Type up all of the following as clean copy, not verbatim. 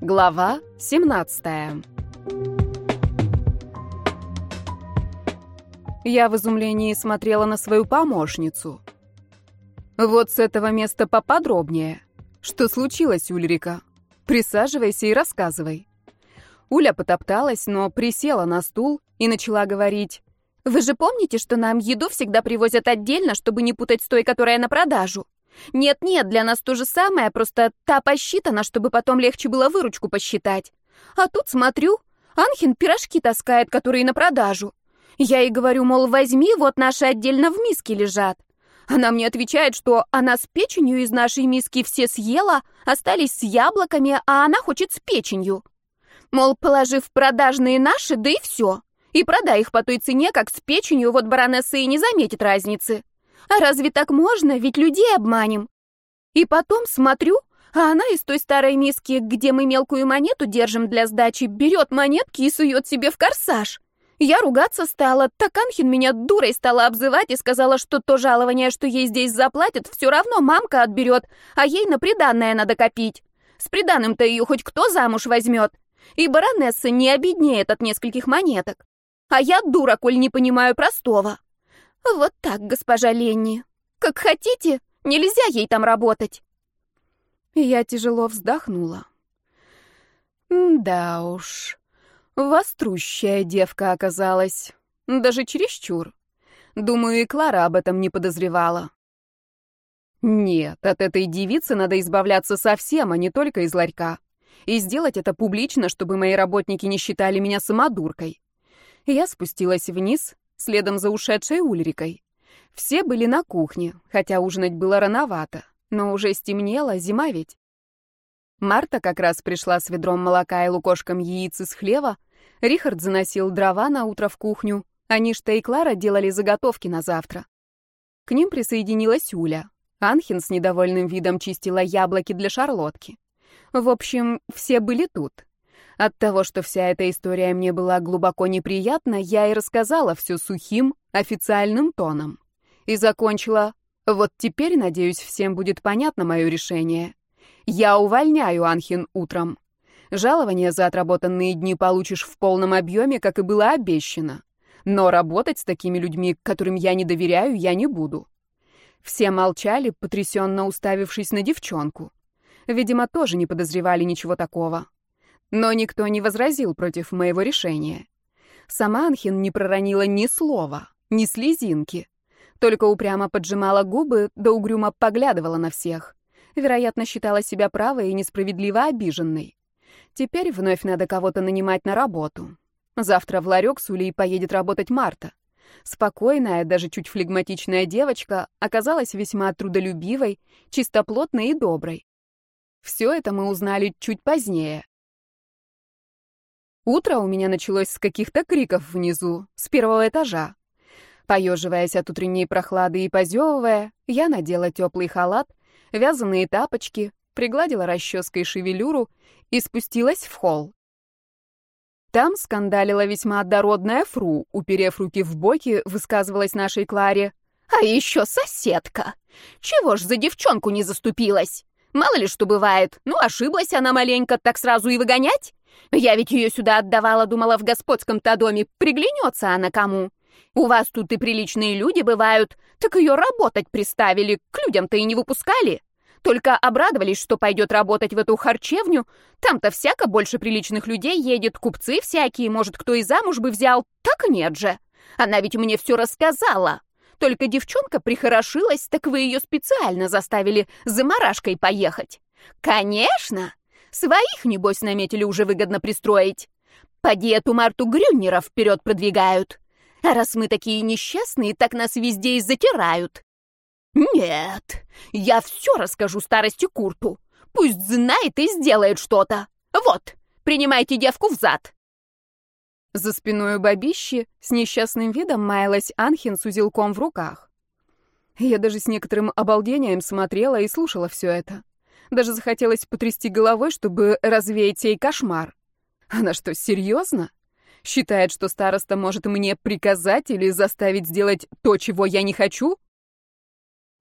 Глава 17. Я в изумлении смотрела на свою помощницу. Вот с этого места поподробнее. Что случилось, Ульрика? Присаживайся и рассказывай. Уля потопталась, но присела на стул и начала говорить. Вы же помните, что нам еду всегда привозят отдельно, чтобы не путать с той, которая на продажу? Нет-нет, для нас то же самое, просто та посчитана, чтобы потом легче было выручку посчитать. А тут смотрю, Анхин пирожки таскает, которые на продажу. Я ей говорю, мол, возьми, вот наши отдельно в миске лежат. Она мне отвечает, что она с печенью из нашей миски все съела, остались с яблоками, а она хочет с печенью. Мол, положи в продажные наши, да и все. И продай их по той цене, как с печенью, вот баронесса и не заметит разницы. А разве так можно? Ведь людей обманем. И потом смотрю, а она из той старой миски, где мы мелкую монету держим для сдачи, берет монетки и сует себе в корсаж. Я ругаться стала, так Анхин меня дурой стала обзывать и сказала, что то жалование, что ей здесь заплатят, все равно мамка отберет, а ей на приданое надо копить. С приданым-то ее хоть кто замуж возьмет. И баронесса не обеднеет от нескольких монеток. А я дура, коль не понимаю простого. Вот так, госпожа Ленни. Как хотите, нельзя ей там работать. Я тяжело вздохнула. Да уж, вострущая девка оказалась. Даже чересчур. Думаю, и Клара об этом не подозревала. Нет, от этой девицы надо избавляться совсем, а не только из ларька. И сделать это публично, чтобы мои работники не считали меня самодуркой. Я спустилась вниз, следом за ушедшей Ульрикой. Все были на кухне, хотя ужинать было рановато, но уже стемнело, зима ведь. Марта как раз пришла с ведром молока и лукошком яиц из хлева, Рихард заносил дрова на утро в кухню, а Ништа и Клара делали заготовки на завтра. К ним присоединилась Уля. Анхин с недовольным видом чистила яблоки для шарлотки. В общем, все были тут. От того, что вся эта история мне была глубоко неприятна, я и рассказала все сухим, официальным тоном. И закончила: вот теперь, надеюсь, всем будет понятно мое решение. Я увольняю Анхин утром. Жалование за отработанные дни получишь в полном объеме, как и было обещано. Но работать с такими людьми, которым я не доверяю, я не буду. Все молчали, потрясенно уставившись на девчонку. Видимо, тоже не подозревали ничего такого. Но никто не возразил против моего решения. Сама Анхин не проронила ни слова, ни слезинки. Только упрямо поджимала губы, да угрюмо поглядывала на всех. Вероятно, считала себя правой и несправедливо обиженной. Теперь вновь надо кого-то нанимать на работу. Завтра в ларек с Улей поедет работать Марта. Спокойная, даже чуть флегматичная девочка оказалась весьма трудолюбивой, чистоплотной и доброй. Все это мы узнали чуть позднее. Утро у меня началось с каких-то криков внизу, с первого этажа. Поеживаясь от утренней прохлады и позевывая, я надела теплый халат, вязаные тапочки, пригладила расческой шевелюру и спустилась в холл. Там скандалила весьма дородная Фру, уперев руки в боки, высказывалась нашей Кларе. А еще соседка. Чего ж за девчонку не заступилась? Мало ли что бывает. Ну, ошиблась она маленько, так сразу и выгонять? Я ведь ее сюда отдавала, думала, в господском-то доме приглянется она кому. У вас тут и приличные люди бывают, так ее работать приставили, к людям-то и не выпускали. Только обрадовались, что пойдет работать в эту харчевню. Там-то всяко больше приличных людей едет, купцы всякие, может, кто и замуж бы взял. Так нет же. Она ведь мне все рассказала. Только девчонка прихорошилась, так вы ее специально заставили за марашкой поехать. Конечно! Своих, небось, наметили уже выгодно пристроить. Поди эту Марту Грюннера вперед продвигают. А раз мы такие несчастные, так нас везде и затирают. Нет, я все расскажу старости Курту. Пусть знает и сделает что-то. Вот, принимайте девку взад. За спиной у бабищи с несчастным видом маялась Анхин с узелком в руках. Я даже с некоторым обалдением смотрела и слушала все это. Даже захотелось потрясти головой, чтобы развеять сей кошмар. Она что, серьезно? Считает, что староста может мне приказать или заставить сделать то, чего я не хочу?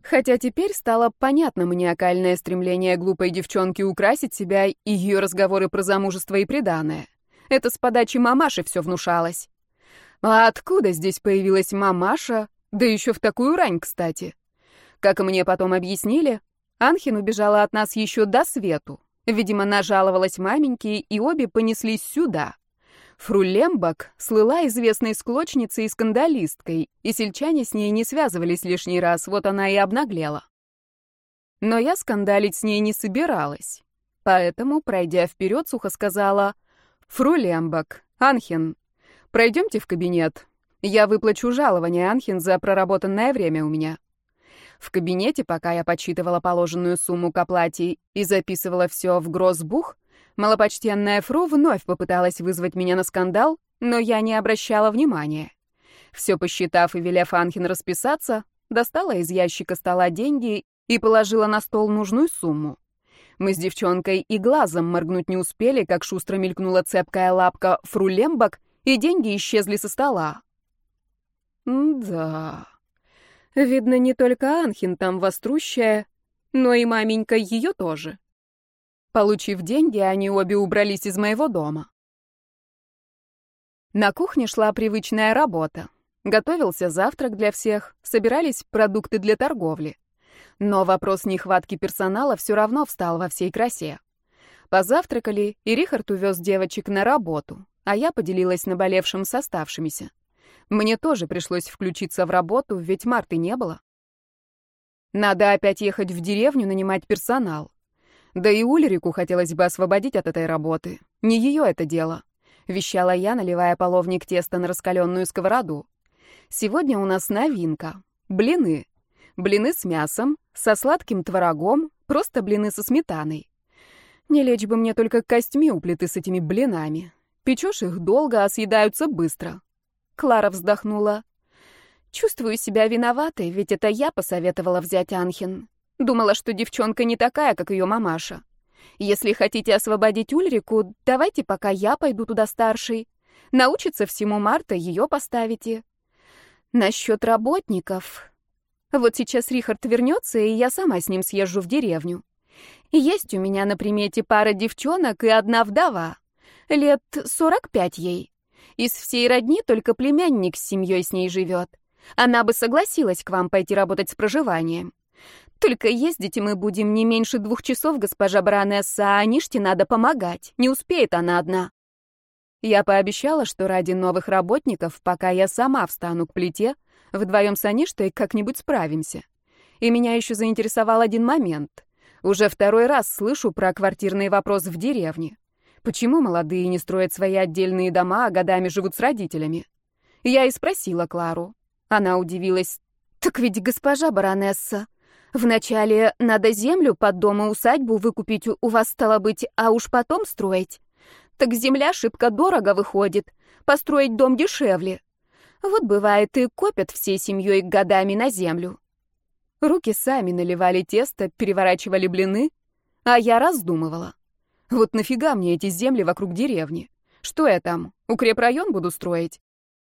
Хотя теперь стало понятно маниакальное стремление глупой девчонки украсить себя и ее разговоры про замужество и приданое. Это с подачи мамаши все внушалось. А откуда здесь появилась мамаша, да еще в такую рань, кстати? Как мне потом объяснили, Анхин убежала от нас еще до свету. Видимо, нажаловалась маменьке, и обе понеслись сюда. Фру Лембак слыла известной склочницей и скандалисткой, и сельчане с ней не связывались лишний раз, вот она и обнаглела. Но я скандалить с ней не собиралась. Поэтому, пройдя вперед, сухо сказала: «Фру Лембак, Анхин, пройдемте в кабинет. Я выплачу жалование, Анхин, за проработанное время у меня». В кабинете, пока я подсчитывала положенную сумму к оплате и записывала все в гроссбух, малопочтенная Фру вновь попыталась вызвать меня на скандал, но я не обращала внимания. Все посчитав и велев Анхин расписаться, достала из ящика стола деньги и положила на стол нужную сумму. Мы с девчонкой и глазом моргнуть не успели, как шустро мелькнула цепкая лапка Фру Лембак, и деньги исчезли со стола. Да, видно, не только Анхин там вострущая, но и маменька ее тоже. Получив деньги, они обе убрались из моего дома. На кухне шла привычная работа. Готовился завтрак для всех, собирались продукты для торговли. Но вопрос нехватки персонала все равно встал во всей красе. Позавтракали, и Рихард увез девочек на работу, а я поделилась наболевшим с оставшимися. Мне тоже пришлось включиться в работу, ведь Марты не было. Надо опять ехать в деревню, нанимать персонал. Да и Ульрику хотелось бы освободить от этой работы. Не ее это дело, вещала я, наливая половник теста на раскаленную сковороду. Сегодня у нас новинка — блины. Блины с мясом, со сладким творогом, просто блины со сметаной. Не лечь бы мне только костьми у плиты с этими блинами. Печешь их долго, а съедаются быстро. Клара вздохнула. Чувствую себя виноватой, ведь это я посоветовала взять Анхин. Думала, что девчонка не такая, как ее мамаша. Если хотите освободить Ульрику, давайте пока я пойду туда старшей. Научится всему Марта, ее поставите. Насчет работников. Вот сейчас Рихард вернется, и я сама с ним съезжу в деревню. Есть у меня на примете пара девчонок и одна вдова. Лет 45 ей. Из всей родни только племянник с семьей с ней живет. Она бы согласилась к вам пойти работать с проживанием. Только ездить мы будем не меньше 2 часов, госпожа баронесса, а Аниште надо помогать. Не успеет она одна. Я пообещала, что ради новых работников, пока я сама встану к плите, вдвоем с Аништой как-нибудь справимся. И меня еще заинтересовал один момент. Уже второй раз слышу про квартирный вопрос в деревне. Почему молодые не строят свои отдельные дома, а годами живут с родителями? Я и спросила Клару. Она удивилась. «Так ведь, госпожа баронесса, вначале надо землю под дом и усадьбу выкупить у вас, стало быть, а уж потом строить. Так земля шибко дорого выходит, построить дом дешевле. Вот бывает и копят всей семьей годами на землю». Руки сами наливали тесто, переворачивали блины, а я раздумывала. Вот нафига мне эти земли вокруг деревни? Что я там, укрепрайон буду строить?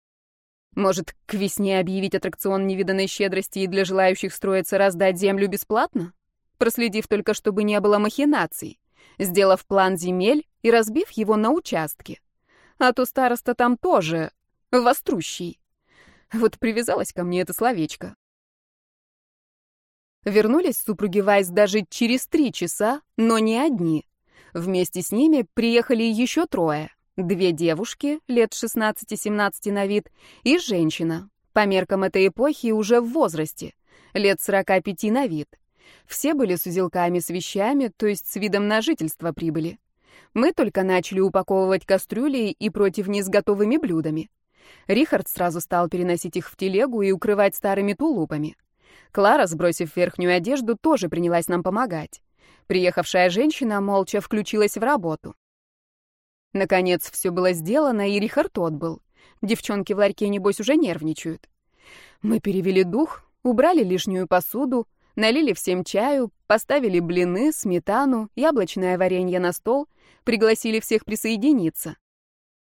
Может, к весне объявить аттракцион невиданной щедрости и для желающих строиться раздать землю бесплатно? Проследив только, чтобы не было махинаций, сделав план земель и разбив его на участки. А то староста там тоже вострущий. Вот привязалось ко мне это словечко. Вернулись супруги Вайс даже через 3 часа, но не одни. Вместе с ними приехали еще 3. 2 девушки, лет 16-17 на вид, и женщина, по меркам этой эпохи уже в возрасте, лет 45 на вид. Все были с узелками с вещами, то есть с видом на жительство прибыли. Мы только начали упаковывать кастрюли и противни с готовыми блюдами. Рихард сразу стал переносить их в телегу и укрывать старыми тулупами. Клара, сбросив верхнюю одежду, тоже принялась нам помогать. Приехавшая женщина молча включилась в работу. Наконец, все было сделано, и Рихард отбыл. Девчонки в ларьке, небось, уже нервничают. Мы перевели дух, убрали лишнюю посуду, налили всем чаю, поставили блины, сметану, яблочное варенье на стол, пригласили всех присоединиться.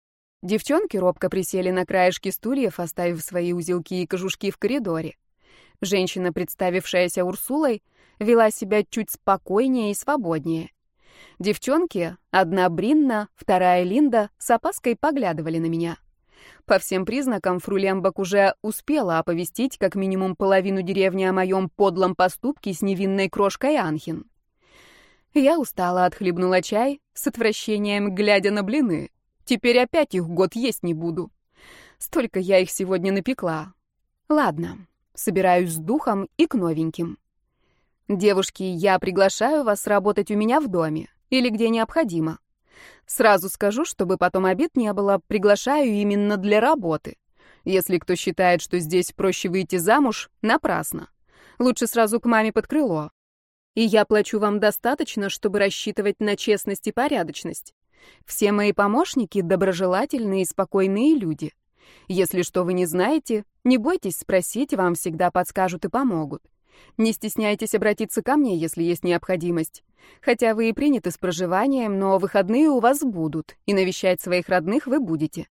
Девчонки робко присели на краешки стульев, оставив свои узелки и кожушки в коридоре. Женщина, представившаяся Урсулой, вела себя чуть спокойнее и свободнее. Девчонки, одна Бринна, вторая Линда, с опаской поглядывали на меня. По всем признакам, фру Лембок уже успела оповестить как минимум половину деревни о моем подлом поступке с невинной крошкой Анхин. Я устало отхлебнула чай, с отвращением глядя на блины. Теперь опять их год есть не буду. Столько я их сегодня напекла. Ладно, собираюсь с духом и к новеньким. Девушки, я приглашаю вас работать у меня в доме или где необходимо. Сразу скажу, чтобы потом обид не было, приглашаю именно для работы. Если кто считает, что здесь проще выйти замуж, напрасно. Лучше сразу к маме под крыло. И я плачу вам достаточно, чтобы рассчитывать на честность и порядочность. Все мои помощники — доброжелательные и спокойные люди. Если что вы не знаете, не бойтесь спросить, вам всегда подскажут и помогут. Не стесняйтесь обратиться ко мне, если есть необходимость. Хотя вы и приняты с проживанием, но выходные у вас будут, и навещать своих родных вы будете.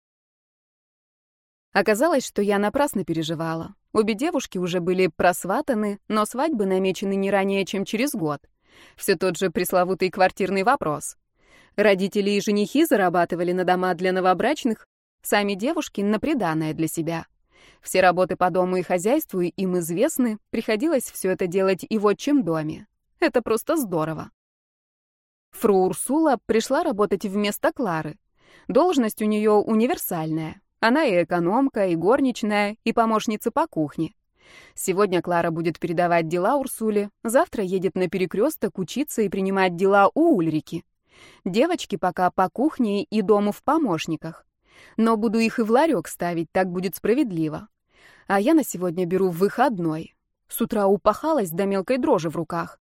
Оказалось, что я напрасно переживала. Обе девушки уже были просватаны, но свадьбы намечены не ранее, чем через год. Все тот же пресловутый квартирный вопрос. Родители и женихи зарабатывали на дома для новобрачных, сами девушки — на приданое для себя. Все работы по дому и хозяйству им известны, приходилось все это делать и в отчим доме. Это просто здорово. Фру Урсула пришла работать вместо Клары. Должность у нее универсальная. Она и экономка, и горничная, и помощница по кухне. Сегодня Клара будет передавать дела Урсуле, завтра едет на перекресток учиться и принимать дела у Ульрики. Девочки пока по кухне и дому в помощниках. Но буду их и в ларек ставить, так будет справедливо. А я на сегодня беру выходной. С утра упахалась до мелкой дрожи в руках.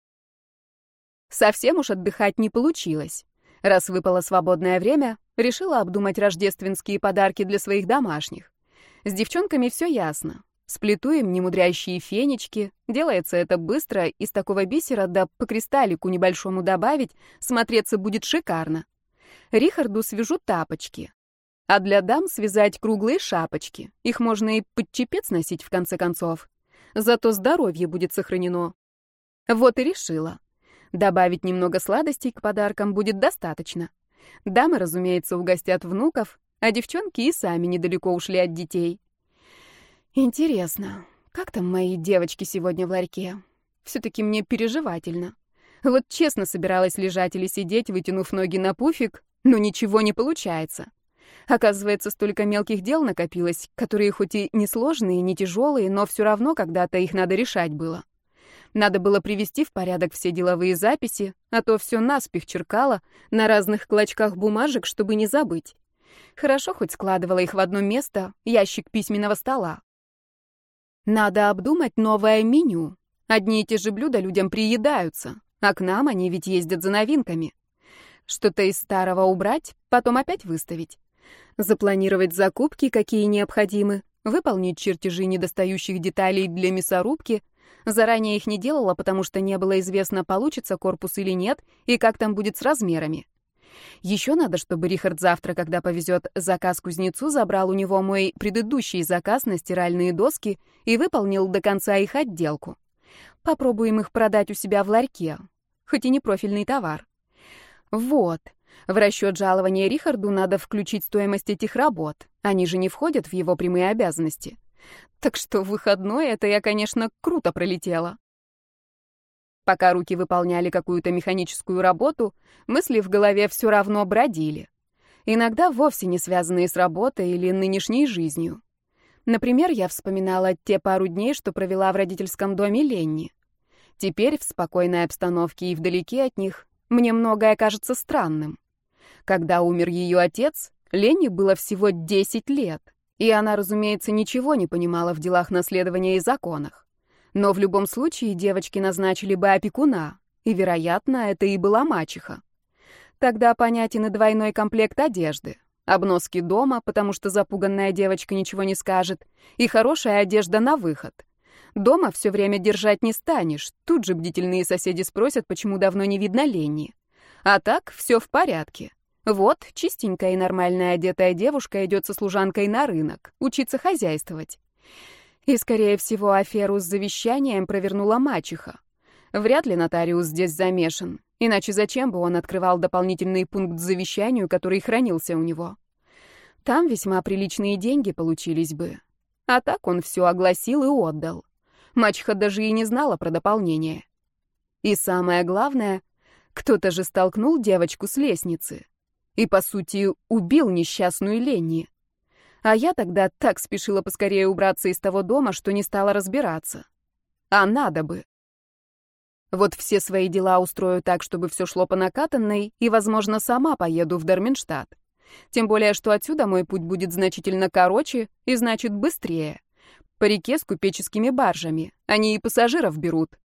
Совсем уж отдыхать не получилось. Раз выпало свободное время, решила обдумать рождественские подарки для своих домашних. С девчонками все ясно. Сплету им немудрящие фенечки. Делается это быстро, из такого бисера, да по кристаллику небольшому добавить, смотреться будет шикарно. Рихарду свяжу тапочки. А для дам связать круглые шапочки. Их можно и под чепец носить, в конце концов. Зато здоровье будет сохранено. Вот и решила. Добавить немного сладостей к подаркам будет достаточно. Дамы, разумеется, угостят внуков, а девчонки и сами недалеко ушли от детей. Интересно, как там мои девочки сегодня в ларьке? Все-таки мне переживательно. Вот честно собиралась лежать или сидеть, вытянув ноги на пуфик, но ничего не получается. Оказывается, столько мелких дел накопилось, которые хоть и не сложные, не тяжелые, но все равно когда-то их надо решать было. Надо было привести в порядок все деловые записи, а то все наспех черкала на разных клочках бумажек, чтобы не забыть. Хорошо хоть складывала их в одно место, ящик письменного стола. Надо обдумать новое меню. Одни и те же блюда людям приедаются, а к нам они ведь ездят за новинками. Что-то из старого убрать, потом опять выставить. Запланировать закупки, какие необходимы, выполнить чертежи недостающих деталей для мясорубки. Заранее их не делала, потому что не было известно, получится корпус или нет, и как там будет с размерами. Еще надо, чтобы Рихард завтра, когда повезет заказ кузнецу, забрал у него мой предыдущий заказ на стиральные доски и выполнил до конца их отделку. Попробуем их продать у себя в ларьке, хоть и не профильный товар. Вот. В расчет жалования Рихарду надо включить стоимость этих работ. Они же не входят в его прямые обязанности. Так что в выходной это я, конечно, круто пролетела. Пока руки выполняли какую-то механическую работу, мысли в голове все равно бродили. Иногда вовсе не связанные с работой или нынешней жизнью. Например, я вспоминала те пару дней, что провела в родительском доме Ленни. Теперь в спокойной обстановке и вдалеке от них мне многое кажется странным. Когда умер ее отец, Ленни было всего 10 лет, и она, разумеется, ничего не понимала в делах наследования и законах. Но в любом случае девочки назначили бы опекуна, и, вероятно, это и была мачеха. Тогда понятен и двойной комплект одежды, обноски дома, потому что запуганная девочка ничего не скажет, и хорошая одежда на выход. Дома все время держать не станешь, тут же бдительные соседи спросят, почему давно не видно Ленни. А так все в порядке. Вот чистенькая и нормальная одетая девушка идет со служанкой на рынок, учиться хозяйствовать. И, скорее всего, аферу с завещанием провернула мачеха. Вряд ли нотариус здесь замешан, иначе зачем бы он открывал дополнительный пункт к завещанию, который хранился у него? Там весьма приличные деньги получились бы. А так он все огласил и отдал. Мачеха даже и не знала про дополнение. И самое главное, кто-то же столкнул девочку с лестницы. И, по сути, убил несчастную Ленни. А я тогда так спешила поскорее убраться из того дома, что не стала разбираться. А надо бы. Вот все свои дела устрою так, чтобы все шло по накатанной, и, возможно, сама поеду в Дарминштадт. Тем более, что отсюда мой путь будет значительно короче и, значит, быстрее. По реке с купеческими баржами. Они и пассажиров берут.